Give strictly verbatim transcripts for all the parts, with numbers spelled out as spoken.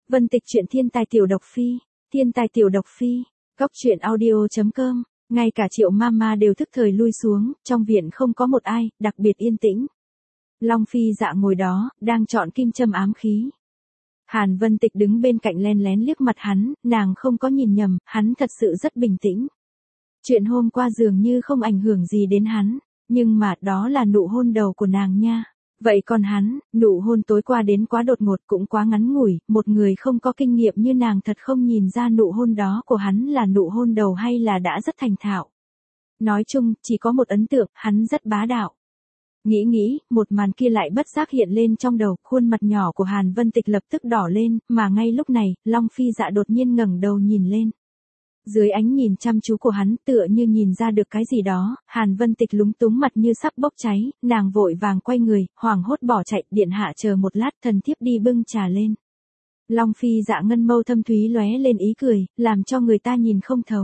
Vân Tịch truyện thiên tài tiểu độc phi, thiên tài tiểu độc phi, góc truyện audio chấm com, ngay cả Triệu Mama đều thức thời lui xuống, trong viện không có một ai, đặc biệt yên tĩnh. Long Phi Dạ ngồi đó, đang chọn kim châm ám khí. Hàn Vân Tịch đứng bên cạnh len lén liếc mặt hắn, nàng không có nhìn nhầm, hắn thật sự rất bình tĩnh. Chuyện hôm qua dường như không ảnh hưởng gì đến hắn, nhưng mà đó là nụ hôn đầu của nàng nha. Vậy còn hắn, nụ hôn tối qua đến quá đột ngột cũng quá ngắn ngủi, một người không có kinh nghiệm như nàng thật không nhìn ra nụ hôn đó của hắn là nụ hôn đầu hay là đã rất thành thạo. Nói chung, chỉ có một ấn tượng, hắn rất bá đạo. Nghĩ nghĩ, một màn kia lại bất giác hiện lên trong đầu, khuôn mặt nhỏ của Hàn Vân Tịch lập tức đỏ lên, mà ngay lúc này, Long Phi Dạ đột nhiên ngẩng đầu nhìn lên. Dưới ánh nhìn chăm chú của hắn tựa như nhìn ra được cái gì đó, Hàn Vân Tịch lúng túng mặt như sắp bốc cháy, nàng vội vàng quay người, hoảng hốt bỏ chạy, điện hạ chờ một lát thần thiếp đi bưng trà lên. Long Phi Dạ ngân mâu thâm thúy lóe lên ý cười, làm cho người ta nhìn không thấu.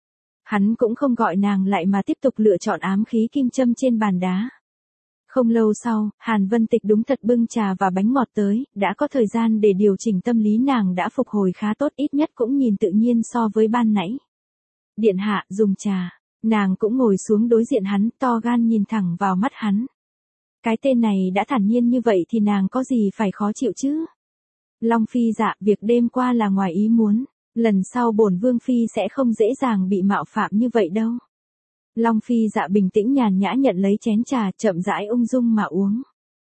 Hắn cũng không gọi nàng lại mà tiếp tục lựa chọn ám khí kim châm trên bàn đá. Không lâu sau, Hàn Vân Tịch đúng thật bưng trà và bánh ngọt tới, đã có thời gian để điều chỉnh tâm lý nàng đã phục hồi khá tốt, ít nhất cũng nhìn tự nhiên so với ban nãy. Điện hạ, dùng trà. Nàng cũng ngồi xuống đối diện hắn, to gan nhìn thẳng vào mắt hắn. Cái tên này đã thản nhiên như vậy thì nàng có gì phải khó chịu chứ? Long Phi Dạ, việc đêm qua là ngoài ý muốn, lần sau bổn vương phi sẽ không dễ dàng bị mạo phạm như vậy đâu. Long Phi Dạ bình tĩnh nhàn nhã nhận lấy chén trà, chậm rãi ung dung mà uống.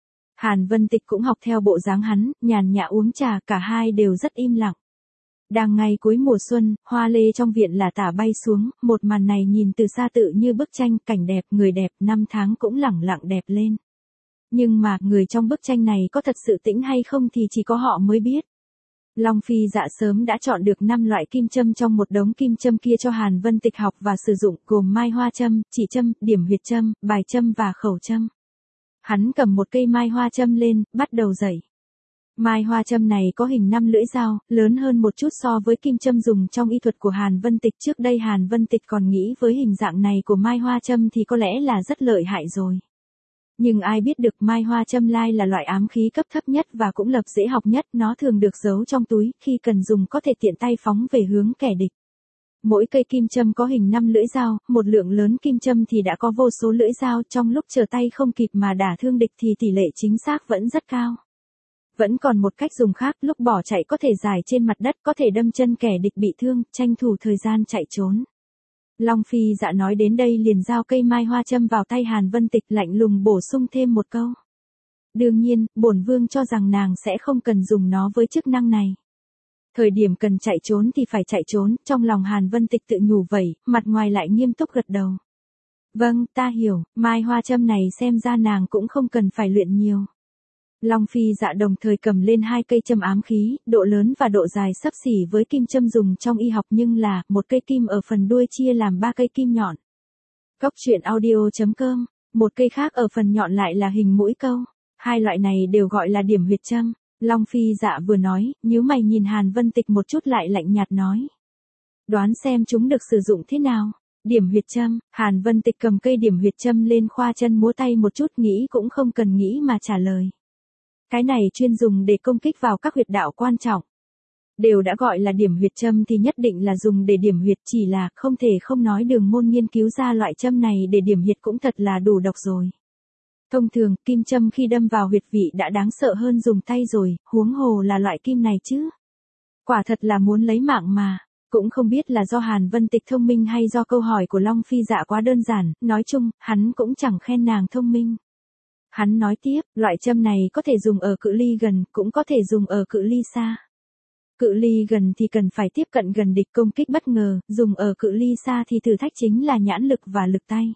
Hàn Vân Tịch cũng học theo bộ dáng hắn, nhàn nhã uống trà, cả hai đều rất im lặng. Đang ngay cuối mùa xuân, hoa lê trong viện là tả bay xuống, một màn này nhìn từ xa tự như bức tranh, cảnh đẹp, người đẹp, năm tháng cũng lẳng lặng đẹp lên. Nhưng mà, người trong bức tranh này có thật sự tĩnh hay không thì chỉ có họ mới biết. Long Phi Dạ sớm đã chọn được năm loại kim châm trong một đống kim châm kia cho Hàn Vân Tịch học và sử dụng, gồm mai hoa châm, chỉ châm, điểm huyệt châm, bài châm và khẩu châm. Hắn cầm một cây mai hoa châm lên, bắt đầu dẩy. Mai hoa châm này có hình năm lưỡi dao, lớn hơn một chút so với kim châm dùng trong y thuật của Hàn Vân Tịch. Trước đây Hàn Vân Tịch còn nghĩ với hình dạng này của mai hoa châm thì có lẽ là rất lợi hại rồi. Nhưng ai biết được mai hoa châm lai là loại ám khí cấp thấp nhất và cũng lập dễ học nhất, nó thường được giấu trong túi, khi cần dùng có thể tiện tay phóng về hướng kẻ địch. Mỗi cây kim châm có hình năm lưỡi dao, một lượng lớn kim châm thì đã có vô số lưỡi dao, trong lúc trở tay không kịp mà đả thương địch thì tỷ lệ chính xác vẫn rất cao. Vẫn còn một cách dùng khác, lúc bỏ chạy có thể giải trên mặt đất, có thể đâm chân kẻ địch bị thương, tranh thủ thời gian chạy trốn. Long Phi Dạ nói đến đây liền giao cây mai hoa châm vào tay Hàn Vân Tịch, lạnh lùng bổ sung thêm một câu. Đương nhiên, bổn vương cho rằng nàng sẽ không cần dùng nó với chức năng này. Thời điểm cần chạy trốn thì phải chạy trốn, trong lòng Hàn Vân Tịch tự nhủ vậy, mặt ngoài lại nghiêm túc gật đầu. Vâng, ta hiểu, mai hoa châm này xem ra nàng cũng không cần phải luyện nhiều. Long Phi Dạ đồng thời cầm lên hai cây châm ám khí, độ lớn và độ dài xấp xỉ với kim châm dùng trong y học, nhưng là, một cây kim ở phần đuôi chia làm ba cây kim nhọn. Góc truyện audio chấm com, một cây khác ở phần nhọn lại là hình mũi câu. Hai loại này đều gọi là điểm huyệt châm. Long Phi Dạ vừa nói, nhíu mày nhìn Hàn Vân Tịch một chút lại lạnh nhạt nói. Đoán xem chúng được sử dụng thế nào? Điểm huyệt châm. Hàn Vân Tịch cầm cây điểm huyệt châm lên, khoa chân múa tay một chút, nghĩ cũng không cần nghĩ mà trả lời. Cái này chuyên dùng để công kích vào các huyệt đạo quan trọng. Đều đã gọi là điểm huyệt châm thì nhất định là dùng để điểm huyệt, chỉ là không thể không nói đường môn nghiên cứu ra loại châm này để điểm huyệt cũng thật là đủ độc rồi. Thông thường, kim châm khi đâm vào huyệt vị đã đáng sợ hơn dùng tay rồi, huống hồ là loại kim này chứ. Quả thật là muốn lấy mạng mà. Cũng không biết là do Hàn Vân Tịch thông minh hay do câu hỏi của Long Phi Dạ quá đơn giản, nói chung, hắn cũng chẳng khen nàng thông minh. Hắn nói tiếp, loại châm này có thể dùng ở cự ly gần, cũng có thể dùng ở cự ly xa. Cự ly gần thì cần phải tiếp cận gần địch công kích bất ngờ, dùng ở cự ly xa thì thử thách chính là nhãn lực và lực tay.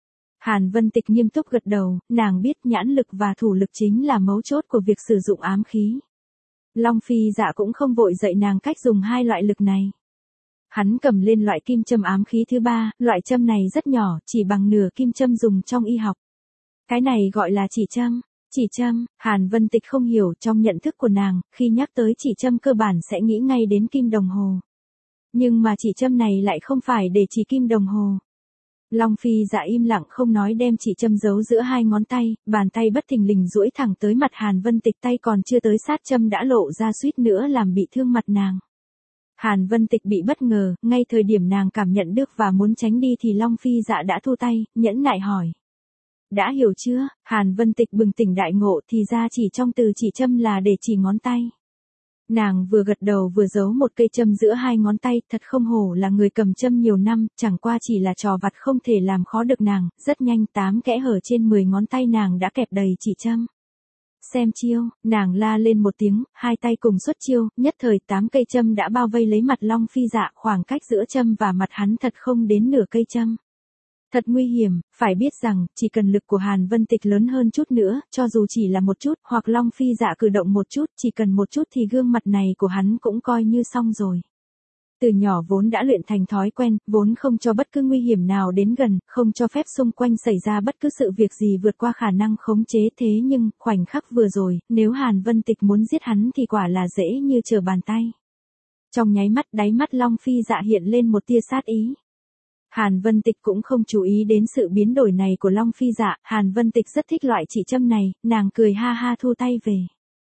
Hàn Vân Tịch nghiêm túc gật đầu, nàng biết nhãn lực và thủ lực chính là mấu chốt của việc sử dụng ám khí. Long Phi Dạ cũng không vội dạy nàng cách dùng hai loại lực này. Hắn cầm lên loại kim châm ám khí thứ ba, loại châm này rất nhỏ, chỉ bằng nửa kim châm dùng trong y học. Cái này gọi là chỉ châm. Chỉ châm, Hàn Vân Tịch không hiểu, trong nhận thức của nàng, khi nhắc tới chỉ châm cơ bản sẽ nghĩ ngay đến kim đồng hồ. Nhưng mà chỉ châm này lại không phải để chỉ kim đồng hồ. Long Phi Dạ im lặng không nói đem chỉ châm giấu giữa hai ngón tay, bàn tay bất thình lình duỗi thẳng tới mặt Hàn Vân Tịch, tay còn chưa tới sát châm đã lộ ra suýt nữa làm bị thương mặt nàng. Hàn Vân Tịch bị bất ngờ, ngay thời điểm nàng cảm nhận được và muốn tránh đi thì Long Phi Dạ đã thu tay, nhẫn nại hỏi. Đã hiểu chưa? Hàn Vân Tịch bừng tỉnh đại ngộ, thì ra chỉ trong từ chỉ châm là để chỉ ngón tay. Nàng vừa gật đầu vừa giấu một cây châm giữa hai ngón tay, thật không hổ là người cầm châm nhiều năm, chẳng qua chỉ là trò vặt không thể làm khó được nàng, rất nhanh tám kẽ hở trên mười ngón tay nàng đã kẹp đầy chỉ châm. Xem chiêu, nàng la lên một tiếng, hai tay cùng xuất chiêu, nhất thời tám cây châm đã bao vây lấy mặt Long Phi Dạ, khoảng cách giữa châm và mặt hắn thật không đến nửa cây châm. Thật nguy hiểm, phải biết rằng, chỉ cần lực của Hàn Vân Tịch lớn hơn chút nữa, cho dù chỉ là một chút, hoặc Long Phi Dạ cử động một chút, chỉ cần một chút thì gương mặt này của hắn cũng coi như xong rồi. Từ nhỏ vốn đã luyện thành thói quen, vốn không cho bất cứ nguy hiểm nào đến gần, không cho phép xung quanh xảy ra bất cứ sự việc gì vượt qua khả năng khống chế, thế nhưng, khoảnh khắc vừa rồi, nếu Hàn Vân Tịch muốn giết hắn thì quả là dễ như trở bàn tay. Trong nháy mắt, đáy mắt Long Phi Dạ hiện lên một tia sát ý. Hàn Vân Tịch cũng không chú ý đến sự biến đổi này của Long Phi Dạ, Hàn Vân Tịch rất thích loại chỉ châm này, nàng cười ha ha thu tay về.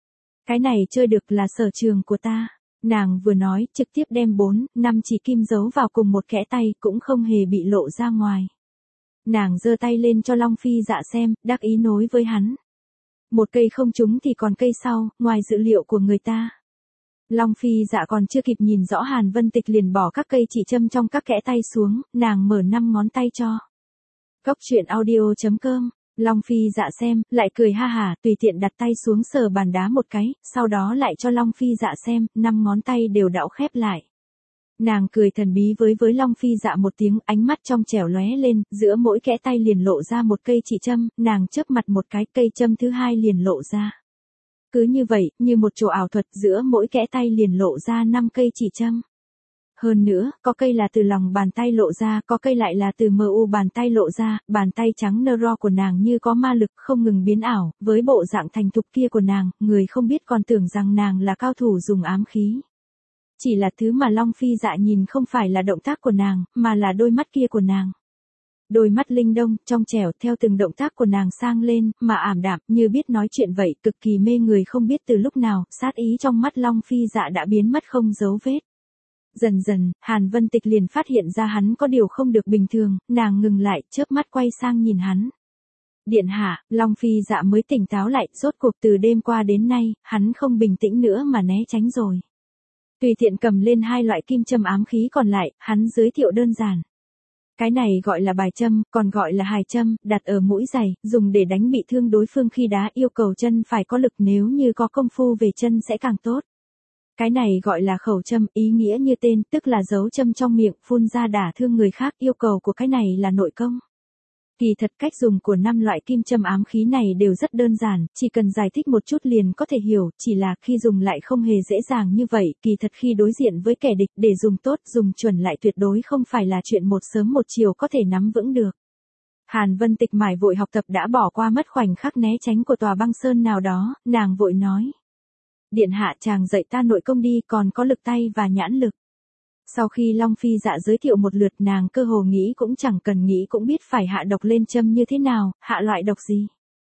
Cái này chơi được là sở trường của ta. Nàng vừa nói, trực tiếp đem bốn, năm chỉ kim giấu vào cùng một kẽ tay, cũng không hề bị lộ ra ngoài. Nàng giơ tay lên cho Long Phi Dạ xem, đắc ý nối với hắn. Một cây không trúng thì còn cây sau, ngoài dự liệu của người ta. Long Phi Dạ còn chưa kịp nhìn rõ Hàn Vân Tịch liền bỏ các cây chỉ châm trong các kẽ tay xuống, nàng mở năm ngón tay cho. Cốc truyện audio chấm com. Long Phi Dạ xem, lại cười ha hả, tùy tiện đặt tay xuống sờ bàn đá một cái, sau đó lại cho Long Phi Dạ xem, năm ngón tay đều đảo khép lại. Nàng cười thần bí với với Long Phi Dạ một tiếng, ánh mắt trong trẻo lóe lên, giữa mỗi kẽ tay liền lộ ra một cây chỉ châm, nàng chớp mặt một cái, cây châm thứ hai liền lộ ra. Cứ như vậy, như một chỗ ảo thuật, giữa mỗi kẽ tay liền lộ ra năm cây chỉ châm. Hơn nữa, có cây là từ lòng bàn tay lộ ra, có cây lại là từ mờ u bàn tay lộ ra, bàn tay trắng nơ ro của nàng như có ma lực không ngừng biến ảo, với bộ dạng thành thục kia của nàng, người không biết còn tưởng rằng nàng là cao thủ dùng ám khí. Chỉ là thứ mà Long Phi Dạ nhìn không phải là động tác của nàng, mà là đôi mắt kia của nàng. Đôi mắt linh đông, trong trẻo theo từng động tác của nàng sang lên, mà ảm đạm, như biết nói chuyện vậy, cực kỳ mê người không biết từ lúc nào, sát ý trong mắt Long Phi Dạ đã biến mất không dấu vết. Dần dần, Hàn Vân Tịch liền phát hiện ra hắn có điều không được bình thường, nàng ngừng lại, chớp mắt quay sang nhìn hắn. Điện hạ, Long Phi Dạ mới tỉnh táo lại, rốt cuộc từ đêm qua đến nay, hắn không bình tĩnh nữa mà né tránh rồi. Tùy tiện cầm lên hai loại kim châm ám khí còn lại, hắn giới thiệu đơn giản. Cái này gọi là bài châm, còn gọi là hài châm, đặt ở mũi giày, dùng để đánh bị thương đối phương khi đá, yêu cầu chân phải có lực, nếu như có công phu về chân sẽ càng tốt. Cái này gọi là khẩu châm, ý nghĩa như tên, tức là giấu châm trong miệng, phun ra đả thương người khác, yêu cầu của cái này là nội công. Kỳ thật cách dùng của năm loại kim châm ám khí này đều rất đơn giản, chỉ cần giải thích một chút liền có thể hiểu, chỉ là khi dùng lại không hề dễ dàng như vậy, kỳ thật khi đối diện với kẻ địch để dùng tốt, dùng chuẩn lại tuyệt đối không phải là chuyện một sớm một chiều có thể nắm vững được. Hàn Vân Tịch mải vội học tập đã bỏ qua mất khoảnh khắc né tránh của tòa băng sơn nào đó, nàng vội nói. Điện hạ chàng dạy ta nội công đi, còn có lực tay và nhãn lực. Sau khi Long Phi Dạ giới thiệu một lượt, nàng cơ hồ nghĩ cũng chẳng cần nghĩ cũng biết phải hạ độc lên châm như thế nào, hạ loại độc gì.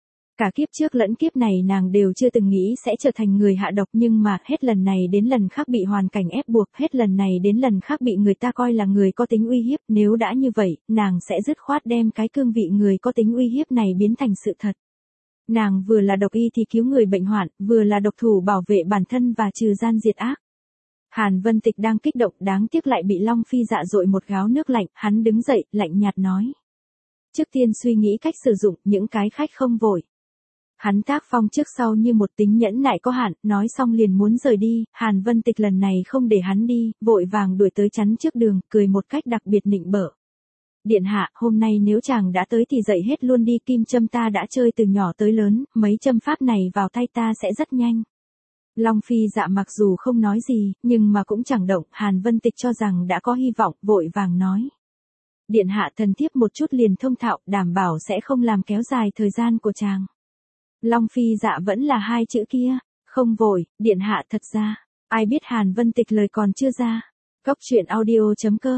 Cả kiếp trước lẫn kiếp này nàng đều chưa từng nghĩ sẽ trở thành người hạ độc, nhưng mà hết lần này đến lần khác bị hoàn cảnh ép buộc, hết lần này đến lần khác bị người ta coi là người có tính uy hiếp, nếu đã như vậy, nàng sẽ dứt khoát đem cái cương vị người có tính uy hiếp này biến thành sự thật. Nàng vừa là độc y thì cứu người bệnh hoạn, vừa là độc thủ bảo vệ bản thân và trừ gian diệt ác. Hàn Vân Tịch đang kích động, đáng tiếc lại bị Long Phi Dạ dội một gáo nước lạnh, hắn đứng dậy, lạnh nhạt nói. Trước tiên suy nghĩ cách sử dụng, những cái khách không vội. Hắn tác phong trước sau như một tính nhẫn nại có hạn, nói xong liền muốn rời đi, Hàn Vân Tịch lần này không để hắn đi, vội vàng đuổi tới chắn trước đường, cười một cách đặc biệt nịnh bợ. Điện hạ, hôm nay nếu chàng đã tới thì dậy hết luôn đi, kim châm ta đã chơi từ nhỏ tới lớn, mấy châm pháp này vào tay ta sẽ rất nhanh. Long Phi Dạ mặc dù không nói gì, nhưng mà cũng chẳng động, Hàn Vân Tịch cho rằng đã có hy vọng, vội vàng nói. Điện hạ thần thiếp một chút liền thông thạo, đảm bảo sẽ không làm kéo dài thời gian của chàng. Long Phi Dạ vẫn là hai chữ kia, không vội, điện hạ thật ra, ai biết Hàn Vân Tịch lời còn chưa ra. Cốc truyện audio chấm com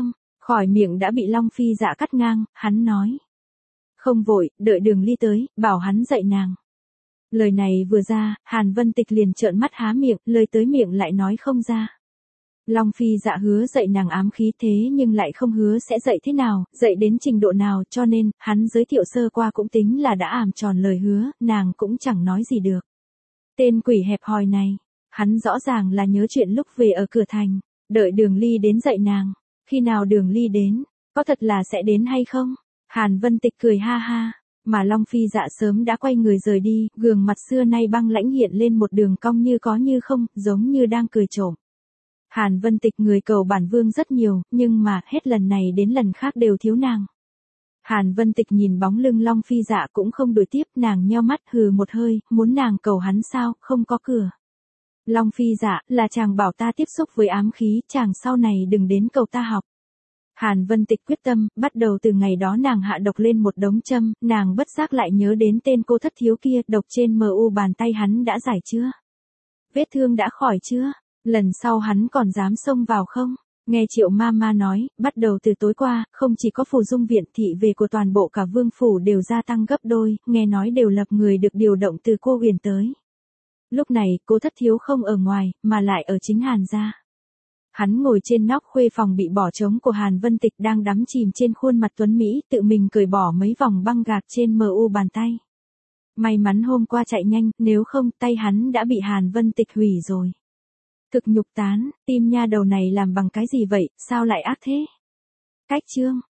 Khỏi miệng đã bị Long Phi Dạ cắt ngang, hắn nói. Không vội, đợi Đường Ly tới, bảo hắn dạy nàng. Lời này vừa ra, Hàn Vân Tịch liền trợn mắt há miệng, lời tới miệng lại nói không ra. Long Phi Dạ hứa dạy nàng ám khí thế nhưng lại không hứa sẽ dạy thế nào, dạy đến trình độ nào, cho nên, hắn giới thiệu sơ qua cũng tính là đã ảm tròn lời hứa, nàng cũng chẳng nói gì được. Tên quỷ hẹp hòi này, hắn rõ ràng là nhớ chuyện lúc về ở cửa thành, đợi Đường Ly đến dạy nàng. Khi nào Đường Ly đến, có thật là sẽ đến hay không? Hàn Vân Tịch cười ha ha, mà Long Phi Dạ sớm đã quay người rời đi, gương mặt xưa nay băng lãnh hiện lên một đường cong như có như không, giống như đang cười trộm. Hàn Vân Tịch người cầu bản vương rất nhiều, nhưng mà hết lần này đến lần khác đều thiếu nàng. Hàn Vân Tịch nhìn bóng lưng Long Phi Dạ cũng không đuổi tiếp, nàng nheo mắt hừ một hơi, muốn nàng cầu hắn sao, không có cửa. Long Phi Dạ, là chàng bảo ta tiếp xúc với ám khí, chàng sau này đừng đến cầu ta học. Hàn Vân Tịch quyết tâm, bắt đầu từ ngày đó nàng hạ độc lên một đống châm, nàng bất giác lại nhớ đến tên cô thất thiếu kia, độc trên mờ u bàn tay hắn đã giải chưa? Vết thương đã khỏi chưa? Lần sau hắn còn dám xông vào không? Nghe Triệu Mama nói, bắt đầu từ tối qua, không chỉ có Phù Dung viện thị về của toàn bộ cả vương phủ đều gia tăng gấp đôi, nghe nói đều lập người được điều động từ cô Huyền tới. Lúc này, cô thất thiếu không ở ngoài, mà lại ở chính Hàn gia. Hắn ngồi trên nóc khuê phòng bị bỏ trống của Hàn Vân Tịch đang đắm chìm trên khuôn mặt tuấn Mỹ, tự mình cởi bỏ mấy vòng băng gạc trên mờ u bàn tay. May mắn hôm qua chạy nhanh, nếu không tay hắn đã bị Hàn Vân Tịch hủy rồi. Thực nhục tán, tim nha đầu này làm bằng cái gì vậy, sao lại ác thế? Cách chương.